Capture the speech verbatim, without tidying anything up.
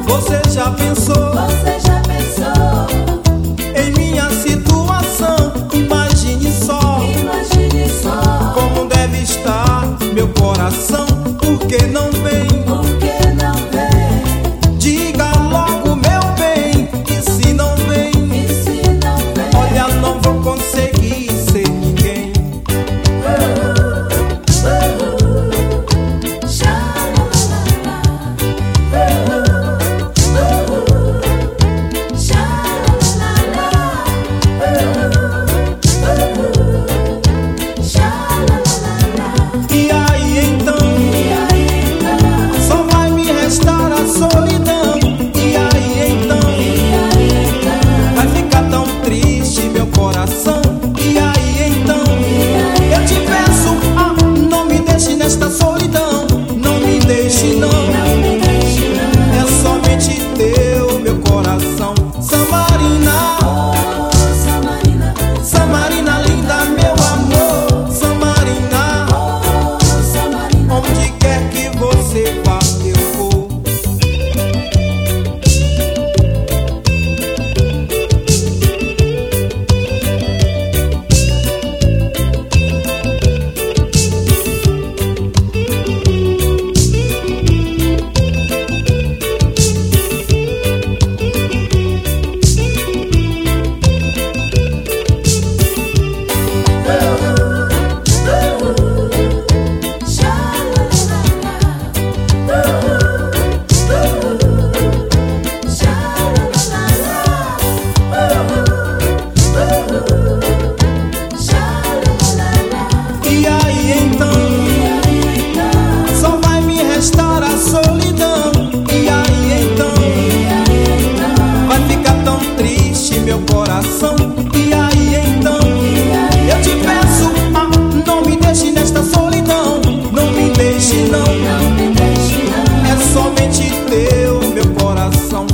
Você já pensou? Você já pensou em minha situação? Imagine só, imagine só como deve estar meu coração. Por que não vem? por que não vem? Diga logo, meu bem, e se não vem? E se não vem? Olha, não vou conseguir ser ninguém. E aí então, só vai me restar a solidão. E aí então, vai ficar tão triste meu coração. E aí então, eu te peço, ah, não me deixe nesta solidão. Não me deixe não, é somente teu meu coração. Samarina, Samarina linda, meu amor. Samarina, onde quer que você vá, eu vou. E aí então, só vai me restar a solidão. E aí então, vai ficar tão triste meu coração. E aí então, eu te peço, ah, não me deixe nesta solidão. Não me deixe não, é somente teu meu coração.